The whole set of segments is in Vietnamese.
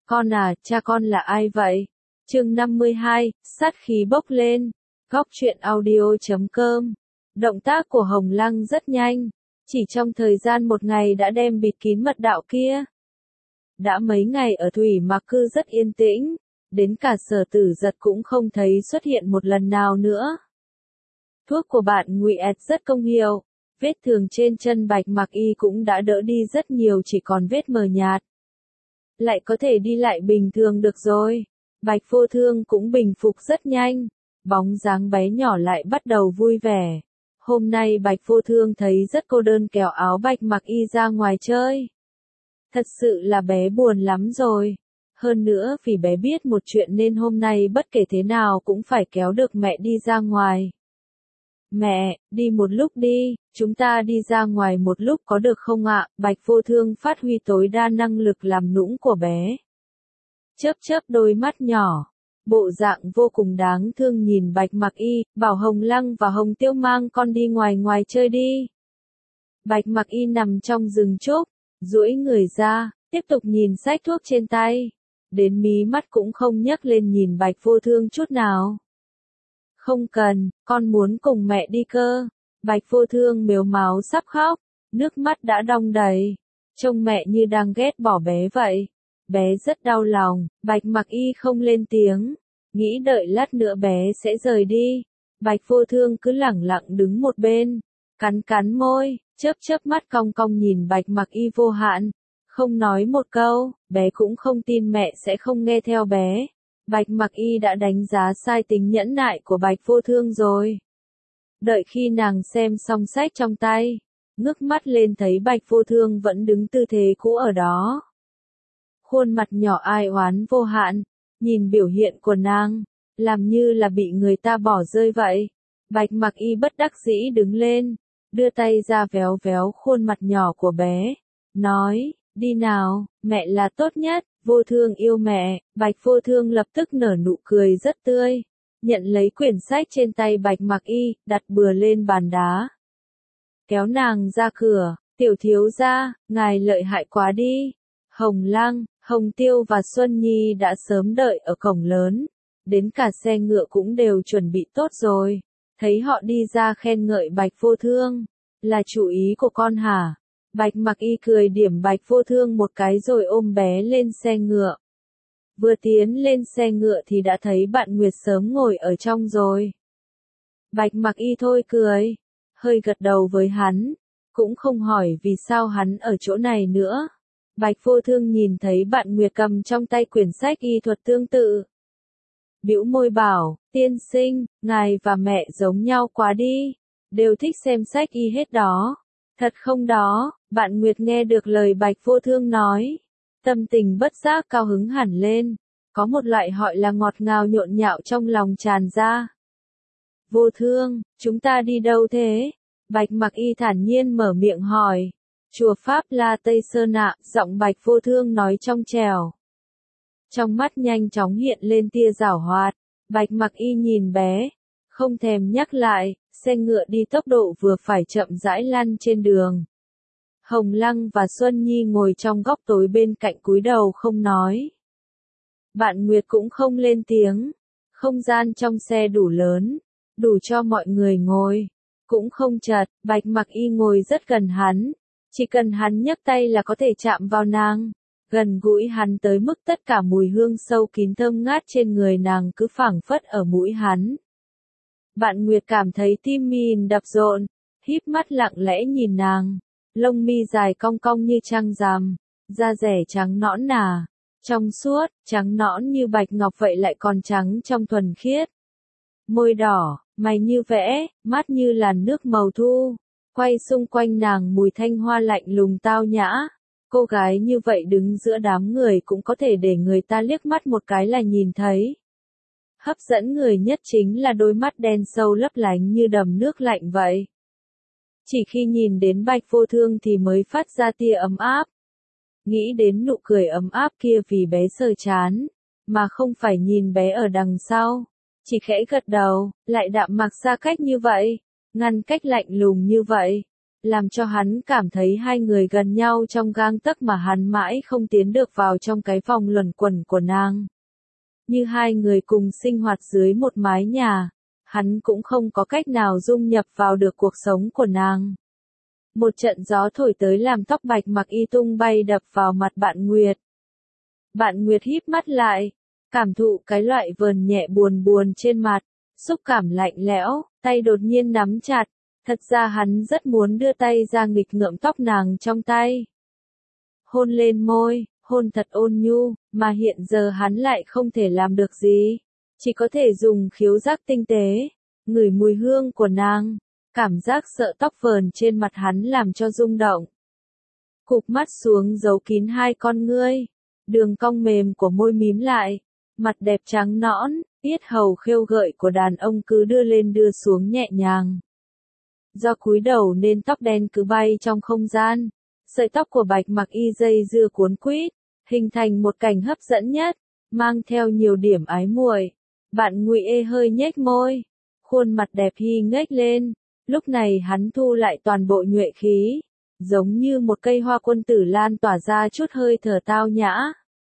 Con à, cha con là ai vậy? Chương 52, sát khí bốc lên. Góc truyện audio.com. Động tác của Hồng Lăng rất nhanh, chỉ trong thời gian một ngày đã đem bịt kín mật đạo kia. Đã mấy ngày ở Thủy Mạc Cư rất yên tĩnh, đến cả Sở Tử Giật cũng không thấy xuất hiện một lần nào nữa. Thuốc của bạn Ngụy Ẹt rất công hiệu, vết thương trên chân Bạch Mặc Y cũng đã đỡ đi rất nhiều, chỉ còn vết mờ nhạt. Lại có thể đi lại bình thường được rồi. Bạch Vô Thương cũng bình phục rất nhanh, bóng dáng bé nhỏ lại bắt đầu vui vẻ. Hôm nay Bạch Vô Thương thấy rất cô đơn, kéo áo Bạch Mặc Y ra ngoài chơi. Thật sự là bé buồn lắm rồi. Hơn nữa vì bé biết một chuyện nên hôm nay bất kể thế nào cũng phải kéo được mẹ đi ra ngoài. Mẹ, đi một lúc đi, chúng ta đi ra ngoài một lúc có được không ạ? Bạch Vô Thương phát huy tối đa năng lực làm nũng của bé. Chớp chớp đôi mắt nhỏ, bộ dạng vô cùng đáng thương nhìn Bạch Mặc Y, bảo Hồng Lăng và Hồng Tiêu mang con đi ngoài chơi đi. Bạch Mặc Y nằm trong rừng trúc, duỗi người ra, tiếp tục nhìn sách thuốc trên tay, đến mí mắt cũng không nhấc lên nhìn Bạch Vô Thương chút nào. Không cần, con muốn cùng mẹ đi cơ. Bạch Vô Thương mếu máo sắp khóc, nước mắt đã đong đầy, trông mẹ như đang ghét bỏ bé vậy. Bé rất đau lòng, Bạch Mặc Y không lên tiếng, nghĩ đợi lát nữa bé sẽ rời đi. Bạch Vô Thương cứ lẳng lặng đứng một bên, cắn môi, chớp mắt cong cong nhìn Bạch Mặc Y vô hạn, không nói một câu. Bé cũng không tin mẹ sẽ không nghe theo bé. Bạch Mặc Y đã đánh giá sai tính nhẫn nại của Bạch Vô Thương rồi. Đợi khi nàng xem xong sách trong tay, ngước mắt lên thấy Bạch Vô Thương vẫn đứng tư thế cũ ở đó. Khuôn mặt nhỏ ai oán vô hạn, nhìn biểu hiện của nàng, làm như là bị người ta bỏ rơi vậy. Bạch Mặc Y bất đắc dĩ đứng lên, đưa tay ra véo véo khuôn mặt nhỏ của bé, nói, đi nào, mẹ là tốt nhất. Vô Thương yêu mẹ. Bạch Vô Thương lập tức nở nụ cười rất tươi, nhận lấy quyển sách trên tay Bạch Mặc Y, đặt bừa lên bàn đá. Kéo nàng ra cửa, tiểu thiếu gia, ngài lợi hại quá đi. Hồng Lăng, Hồng Tiêu và Xuân Nhi đã sớm đợi ở cổng lớn, đến cả xe ngựa cũng đều chuẩn bị tốt rồi. Thấy họ đi ra khen ngợi Bạch Vô Thương, là chủ ý của con hả? Bạch Mặc Y cười điểm Bạch Vô Thương một cái rồi ôm bé lên xe ngựa. Vừa tiến lên xe ngựa thì đã thấy bạn Nguyệt sớm ngồi ở trong rồi. Bạch Mặc Y thôi cười, hơi gật đầu với hắn, cũng không hỏi vì sao hắn ở chỗ này nữa. Bạch Vô Thương nhìn thấy bạn Nguyệt cầm trong tay quyển sách y thuật tương tự, bĩu môi bảo, tiên sinh, ngài và mẹ giống nhau quá đi, đều thích xem sách y hết đó. Thật không đó? Bạn Nguyệt nghe được lời Bạch Vô Thương nói, tâm tình bất giác cao hứng hẳn lên, có một loại gọi là ngọt ngào nhộn nhạo trong lòng tràn ra. Vô Thương, chúng ta đi đâu thế? Bạch Mặc Y thản nhiên mở miệng hỏi. Chùa Pháp La Tây Sơn ạ, giọng Bạch Vô Thương nói trong trẻo. Trong mắt nhanh chóng hiện lên tia giảo hoạt. Bạch Mặc Y nhìn bé, không thèm nhắc lại, xe ngựa đi tốc độ vừa phải chậm rãi lăn trên đường. Hồng Lăng và Xuân Nhi ngồi trong góc tối bên cạnh cúi đầu không nói. Bạn Nguyệt cũng không lên tiếng. Không gian trong xe đủ lớn, đủ cho mọi người ngồi, cũng không chật. Bạch Mặc Y ngồi rất gần hắn, chỉ cần hắn nhấc tay là có thể chạm vào nàng, gần gũi hắn tới mức tất cả mùi hương sâu kín thơm ngát trên người nàng cứ phảng phất ở mũi hắn. Bạn Nguyệt cảm thấy tim mình đập rộn, híp mắt lặng lẽ nhìn nàng, lông mi dài cong cong như trăng rằm, da dẻ trắng nõn nà, trong suốt, trắng nõn như bạch ngọc vậy lại còn trắng trong thuần khiết. Môi đỏ, mày như vẽ, mắt như làn nước màu thu, quay xung quanh nàng mùi thanh hoa lạnh lùng tao nhã. Cô gái như vậy đứng giữa đám người cũng có thể để người ta liếc mắt một cái là nhìn thấy. Hấp dẫn người nhất chính là đôi mắt đen sâu lấp lánh như đầm nước lạnh vậy. Chỉ khi nhìn đến Bạch Vô Thương thì mới phát ra tia ấm áp. Nghĩ đến nụ cười ấm áp kia vì bé sờ chán, mà không phải nhìn bé ở đằng sau. Chỉ khẽ gật đầu, lại đạm mạc xa cách như vậy, ngăn cách lạnh lùng như vậy. làm cho hắn cảm thấy hai người gần nhau trong gang tấc mà hắn mãi không tiến được vào trong cái vòng luẩn quẩn của nàng. Như hai người cùng sinh hoạt dưới một mái nhà, hắn cũng không có cách nào dung nhập vào được cuộc sống của nàng. Một trận gió thổi tới làm tóc Bạch Mặc Y tung bay đập vào mặt Bạn Nguyệt. Bạn Nguyệt híp mắt lại, cảm thụ cái loại vờn nhẹ buồn buồn trên mặt, xúc cảm lạnh lẽo, tay đột nhiên nắm chặt. Thật ra hắn rất muốn đưa tay ra nghịch ngợm tóc nàng trong tay. Hôn lên môi, hôn thật ôn nhu, mà hiện giờ hắn lại không thể làm được gì. Chỉ có thể dùng khiếu giác tinh tế, ngửi mùi hương của nàng. Cảm giác sợ tóc vờn trên mặt hắn làm cho rung động. Cụp mắt xuống giấu kín hai con ngươi. Đường cong mềm của môi mím lại. Mặt đẹp trắng nõn, yết hầu khêu gợi của đàn ông cứ đưa lên đưa xuống nhẹ nhàng. Do cúi đầu nên tóc đen cứ bay trong không gian. Sợi tóc của Bạch Mặc Y dây dưa cuốn quýt, hình thành một cảnh hấp dẫn nhất, mang theo nhiều điểm ái muội. Bạn Ngụy Ê hơi nhếch môi, khuôn mặt đẹp hi nghếch lên. Lúc này hắn thu lại toàn bộ nhuệ khí, giống như một cây hoa quân tử lan tỏa ra chút hơi thở tao nhã.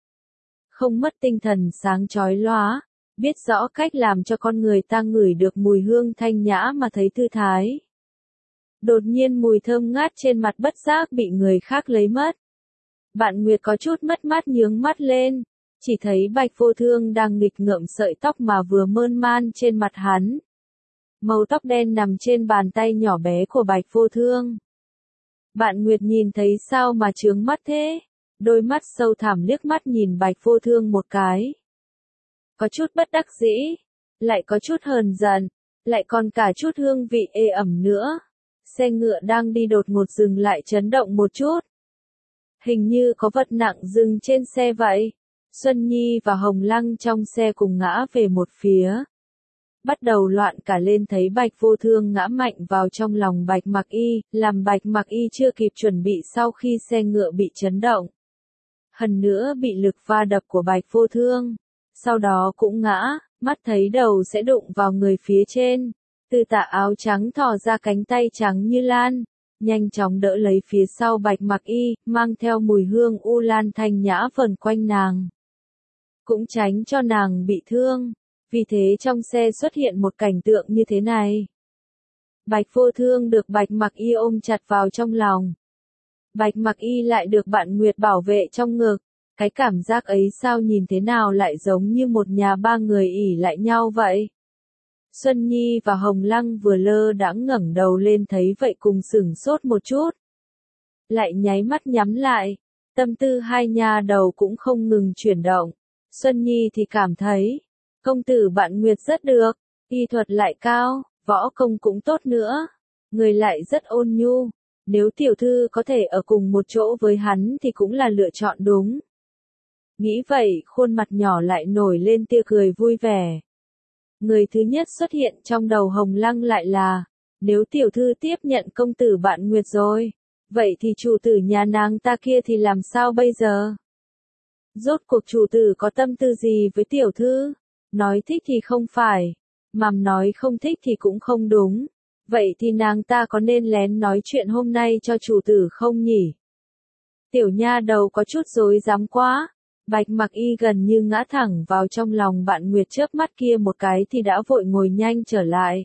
Không mất tinh thần sáng chói lóa, biết rõ cách làm cho con người ta ngửi được mùi hương thanh nhã mà thấy thư thái. Đột nhiên mùi thơm ngát trên mặt bất giác bị người khác lấy mất. Bạn Nguyệt có chút mất mát nhướng mắt lên, chỉ thấy Bạch Vô Thương đang nghịch ngợm sợi tóc mà vừa mơn man trên mặt hắn. Màu tóc đen nằm trên bàn tay nhỏ bé của Bạch Vô Thương. Bạn Nguyệt nhìn thấy sao mà chướng mắt thế? Đôi mắt sâu thẳm liếc mắt nhìn Bạch Vô Thương một cái. Có chút bất đắc dĩ, lại có chút hờn giận, lại còn cả chút hương vị ê ẩm nữa. Xe ngựa đang đi đột ngột dừng lại chấn động một chút. Hình như có vật nặng dừng trên xe vậy. Xuân Nhi và Hồng Lăng trong xe cùng ngã về một phía. Bắt đầu loạn cả lên thấy Bạch Vô Thương ngã mạnh vào trong lòng Bạch Mặc Y, làm Bạch Mặc Y chưa kịp chuẩn bị sau khi xe ngựa bị chấn động. Lần nữa bị lực va đập của Bạch Vô Thương. Sau đó cũng ngã, mắt thấy đầu sẽ đụng vào người phía trên. Từ tà áo trắng thò ra cánh tay trắng như lan, nhanh chóng đỡ lấy phía sau Bạch Mặc Y, mang theo mùi hương u lan thanh nhã vần quanh nàng. Cũng tránh cho nàng bị thương. Vì thế trong xe xuất hiện một cảnh tượng như thế này. Bạch Vô Thương được Bạch Mặc Y ôm chặt vào trong lòng. Bạch Mặc Y lại được Bạn Nguyệt bảo vệ trong ngực. Cái cảm giác ấy sao nhìn thế nào lại giống như một nhà ba người ỉ lại nhau vậy? Xuân Nhi và Hồng Lăng vừa lơ đãng ngẩng đầu lên thấy vậy cùng sửng sốt một chút. Lại nháy mắt nhắm lại. Tâm tư hai nha đầu cũng không ngừng chuyển động. Xuân Nhi thì cảm thấy công tử Bạn Nguyệt rất được, y thuật lại cao, võ công cũng tốt nữa, người lại rất ôn nhu, nếu tiểu thư có thể ở cùng một chỗ với hắn thì cũng là lựa chọn đúng. Nghĩ vậy, khuôn mặt nhỏ lại nổi lên tia cười vui vẻ. Người thứ nhất xuất hiện trong đầu Hồng Lăng lại là, nếu tiểu thư tiếp nhận công tử Bạn Nguyệt rồi, vậy thì chủ tử nhà nàng ta kia thì làm sao bây giờ? Rốt cuộc chủ tử có tâm tư gì với tiểu thư? Nói thích thì không phải, mà nói không thích thì cũng không đúng. Vậy thì nàng ta có nên lén nói chuyện hôm nay cho chủ tử không nhỉ? Tiểu nha đầu có chút rối rắm quá. Bạch Mặc Y gần như ngã thẳng vào trong lòng Bạn Nguyệt chớp mắt kia một cái thì đã vội ngồi nhanh trở lại.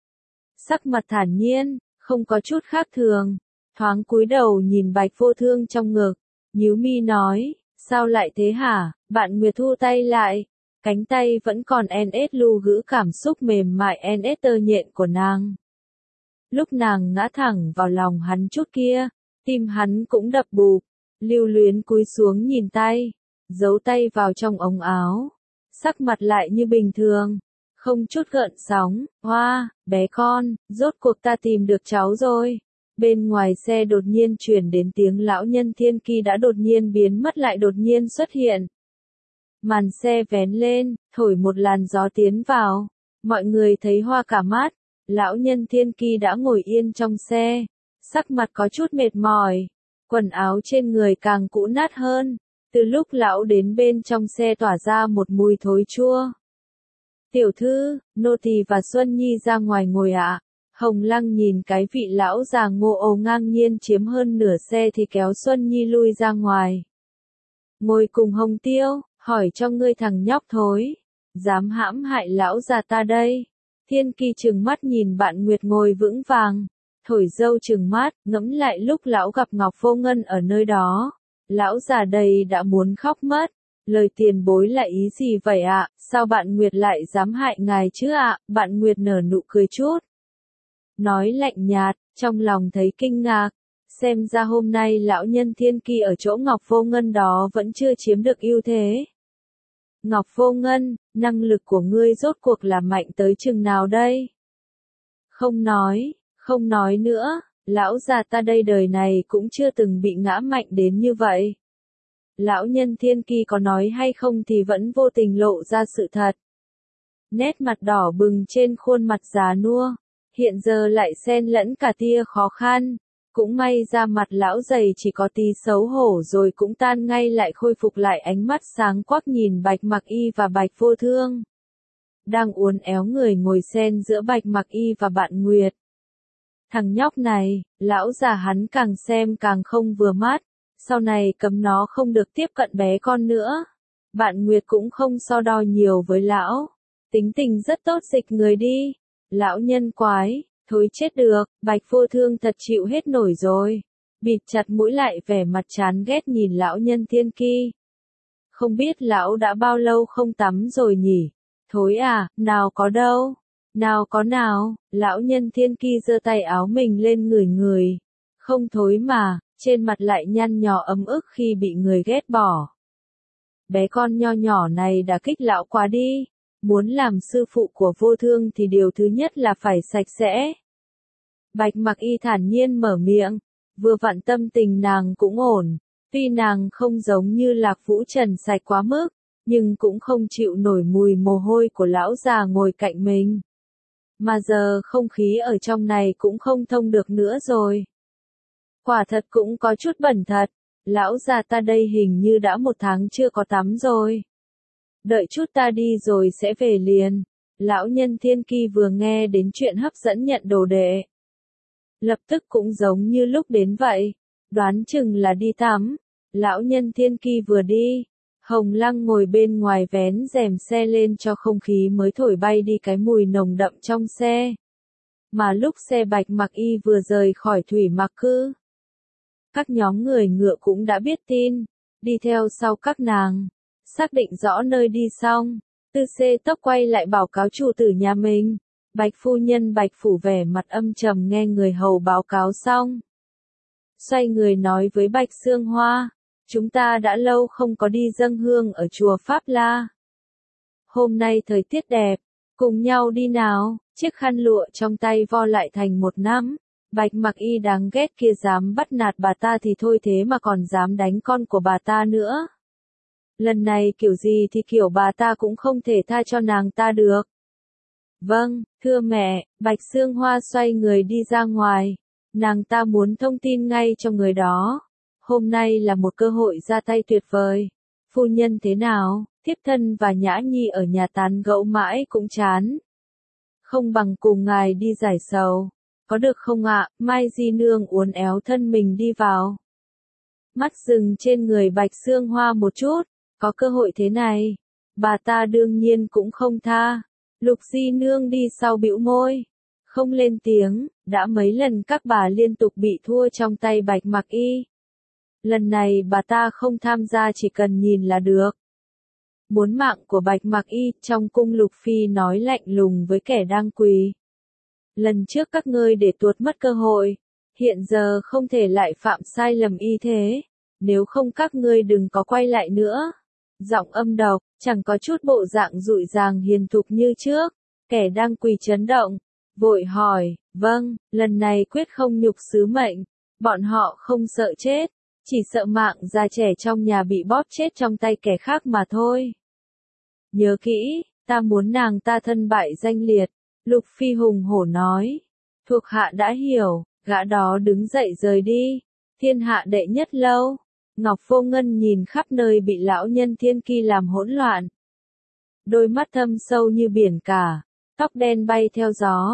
Sắc mặt thản nhiên, không có chút khác thường. Thoáng cúi đầu nhìn Bạch Vô Thương trong ngực, nhíu mi nói, sao lại thế hả? Bạn Nguyệt thu tay lại. Cánh tay vẫn còn NS lưu gữ cảm xúc mềm mại NS tơ nhện của nàng. Lúc nàng ngã thẳng vào lòng hắn chút kia, tim hắn cũng đập bụp, lưu luyến cúi xuống nhìn tay, giấu tay vào trong ống áo, sắc mặt lại như bình thường, không chút gợn sóng, hoa, bé con, rốt cuộc ta tìm được cháu rồi. Bên ngoài xe đột nhiên truyền đến tiếng lão nhân Thiên Ki đã đột nhiên biến mất lại đột nhiên xuất hiện. Màn xe vén lên, thổi một làn gió tiến vào. Mọi người thấy hoa cả mắt. Lão nhân Thiên Ki đã ngồi yên trong xe. Sắc mặt có chút mệt mỏi. Quần áo trên người càng cũ nát hơn. Từ lúc lão đến bên trong xe tỏa ra một mùi thối chua. Tiểu thư, nô tỳ và Xuân Nhi ra ngoài ngồi ạ. Hồng Lăng nhìn cái vị lão già ngô ồ ngang nhiên chiếm hơn nửa xe thì kéo Xuân Nhi lui ra ngoài. Ngồi cùng Hồng Tiêu, hỏi cho ngươi thằng nhóc thối, dám hãm hại lão già ta đây. Thiên Kỳ trừng mắt nhìn Bạn Nguyệt ngồi vững vàng, thổi dâu trừng mắt, ngẫm lại lúc lão gặp Ngọc Vô Ngân ở nơi đó. Lão già đây đã muốn khóc mất. Lời tiền bối là ý gì vậy ạ? Sao Bạn Nguyệt lại dám hại ngài chứ ạ? Bạn Nguyệt nở nụ cười chút. Nói lạnh nhạt, trong lòng thấy kinh ngạc. Xem ra hôm nay lão nhân Thiên Kỳ ở chỗ Ngọc Vô Ngân đó vẫn chưa chiếm được ưu thế. Ngọc Vô Ngân, năng lực của ngươi rốt cuộc là mạnh tới chừng nào đây? Không nói nữa, lão già ta đây đời này cũng chưa từng bị ngã mạnh đến như vậy. Lão nhân Thiên Kỳ có nói hay không thì vẫn vô tình lộ ra sự thật. Nét mặt đỏ bừng trên khuôn mặt già nua, hiện giờ lại xen lẫn cả tia khó khăn. Cũng may ra mặt lão dày chỉ có tí xấu hổ rồi cũng tan ngay lại khôi phục lại ánh mắt sáng quắc nhìn Bạch Mặc Y và Bạch Vô Thương. Đang uốn éo người ngồi xen giữa Bạch Mặc Y và Bạn Nguyệt. Thằng nhóc này, lão già hắn càng xem càng không vừa mắt, sau này cấm nó không được tiếp cận bé con nữa. Bạn Nguyệt cũng không so đo nhiều với lão, tính tình rất tốt dịch người đi. Lão nhân quái. Thối chết được, Bạch Vô Thương thật chịu hết nổi rồi. Bịt chặt mũi lại vẻ mặt chán ghét nhìn lão nhân Thiên Kỳ. Không biết lão đã bao lâu không tắm rồi nhỉ? Thối à, nào có đâu. Nào có nào, lão nhân Thiên Kỳ giơ tay áo mình lên ngửi ngửi. Không thối mà, trên mặt lại nhăn nhó ấm ức khi bị người ghét bỏ. Bé con nho nhỏ này đã kích lão quá đi. Muốn làm sư phụ của Vô Thương thì điều thứ nhất là phải sạch sẽ. Bạch Mặc Y thản nhiên mở miệng, vừa vặn tâm tình nàng cũng ổn, tuy nàng không giống như Lạc Vũ Trần sạch quá mức, nhưng cũng không chịu nổi mùi mồ hôi của lão già ngồi cạnh mình. Mà giờ không khí ở trong này cũng không thông được nữa rồi. Quả thật cũng có chút bẩn thật, lão già ta đây hình như đã 1 tháng chưa có tắm rồi. Đợi chút ta đi rồi sẽ về liền. Lão nhân Thiên Kỳ vừa nghe đến chuyện hấp dẫn nhận đồ đệ. Lập tức cũng giống như lúc đến vậy. Đoán chừng là đi tắm. Lão nhân Thiên Kỳ vừa đi. Hồng Lăng ngồi bên ngoài vén rèm xe lên cho không khí mới thổi bay đi cái mùi nồng đậm trong xe. Mà lúc xe Bạch Mặc Y vừa rời khỏi thủy mặc cư. Các nhóm người ngựa cũng đã biết tin. Đi theo sau các nàng. Xác định rõ nơi đi xong, Tư Xê Tốc quay lại báo cáo chủ tử nhà mình. Bạch phu nhân Bạch phủ vẻ mặt âm trầm nghe người hầu báo cáo xong. Xoay người nói với Bạch Sương Hoa, chúng ta đã lâu không có đi dâng hương ở chùa Pháp La. Hôm nay thời tiết đẹp, cùng nhau đi nào, chiếc khăn lụa trong tay vo lại thành một nắm. Bạch Mặc Y đáng ghét kia dám bắt nạt bà ta thì thôi thế mà còn dám đánh con của bà ta nữa. Lần này kiểu gì thì kiểu bà ta cũng không thể tha cho nàng ta được. Vâng, thưa mẹ, Bạch Sương Hoa xoay người đi ra ngoài. Nàng ta muốn thông tin ngay cho người đó. Hôm nay là một cơ hội ra tay tuyệt vời. Phu nhân thế nào, thiếp thân và Nhã Nhi ở nhà tán gẫu mãi cũng chán. Không bằng cùng ngài đi giải sầu. Có được không ạ? Mai Di Nương uốn éo thân mình đi vào. Mắt dừng trên người Bạch Sương Hoa một chút. Có cơ hội thế này, bà ta đương nhiên cũng không tha. Lục Di Nương đi sau bĩu môi, không lên tiếng, đã mấy lần các bà liên tục bị thua trong tay Bạch Mặc Y. Lần này bà ta không tham gia chỉ cần nhìn là được. Muốn mạng của Bạch Mặc Y, trong cung Lục Phi nói lạnh lùng với kẻ đang quỳ. Lần trước các ngươi để tuột mất cơ hội, hiện giờ không thể lại phạm sai lầm y thế, nếu không các ngươi đừng có quay lại nữa. Giọng âm độc, chẳng có chút bộ dạng dụi dàng hiền thục như trước, kẻ đang quỳ chấn động, vội hỏi, vâng, lần này quyết không nhục sứ mệnh, bọn họ không sợ chết, chỉ sợ mạng già trẻ trong nhà bị bóp chết trong tay kẻ khác mà thôi. Nhớ kỹ, ta muốn nàng ta thân bại danh liệt, Lục Phi hùng hổ nói, thuộc hạ đã hiểu, gã đó đứng dậy rời đi, thiên hạ đệ nhất lâu. Ngọc Vô Ngân nhìn khắp nơi bị lão nhân Thiên Kỳ làm hỗn loạn. Đôi mắt thâm sâu như biển cả, tóc đen bay theo gió.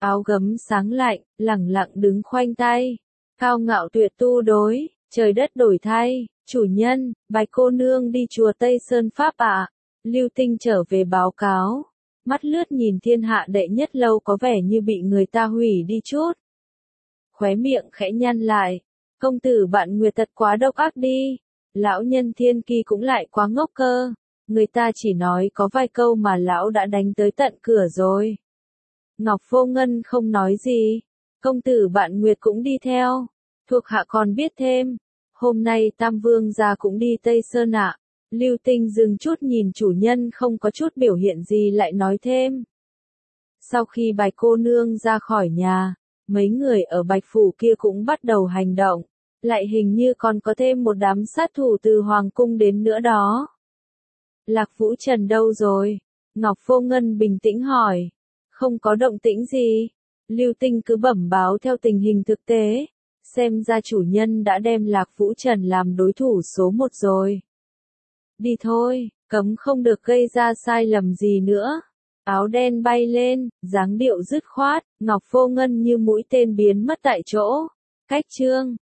áo gấm sáng lạnh, lẳng lặng đứng khoanh tay, cao ngạo tuyệt tu đối, trời đất đổi thay, chủ nhân, Bạch cô nương đi chùa Tây Sơn Pháp ạ. Lưu Tinh trở về báo cáo, mắt lướt nhìn thiên hạ đệ nhất lâu có vẻ như bị người ta hủy đi chút. Khóe miệng khẽ nhăn lại, công tử bạn Nguyệt thật quá độc ác đi, lão nhân Thiên Kỳ cũng lại quá ngốc cơ, người ta chỉ nói có vài câu mà lão đã đánh tới tận cửa rồi. Ngọc Vô Ngân không nói gì, công tử bạn Nguyệt cũng đi theo, thuộc hạ còn biết thêm, hôm nay Tam Vương gia cũng đi Tây Sơn ạ. Lưu Tinh dừng chút nhìn chủ nhân không có chút biểu hiện gì lại nói thêm. Sau khi Bạch cô nương ra khỏi nhà, mấy người ở Bạch Phủ kia cũng bắt đầu hành động, lại hình như còn có thêm một đám sát thủ từ Hoàng Cung đến nữa đó. Lạc Vũ Trần đâu rồi? Ngọc Vô Ngân bình tĩnh hỏi. Không có động tĩnh gì. Lưu Tinh cứ bẩm báo theo tình hình thực tế. Xem ra chủ nhân đã đem Lạc Vũ Trần làm đối thủ số 1 rồi. Đi thôi, cấm không được gây ra sai lầm gì nữa. Áo đen bay lên, dáng điệu dứt khoát, Ngọc Vô Ngân như mũi tên biến mất tại chỗ. Cách chương